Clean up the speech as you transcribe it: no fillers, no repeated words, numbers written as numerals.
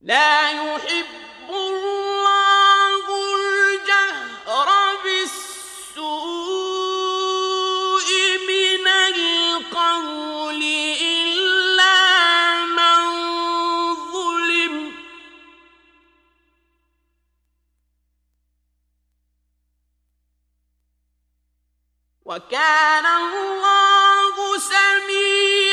لا يحب الله الجهر بالسوء من القول إلا من ظلم وكان الله سميعا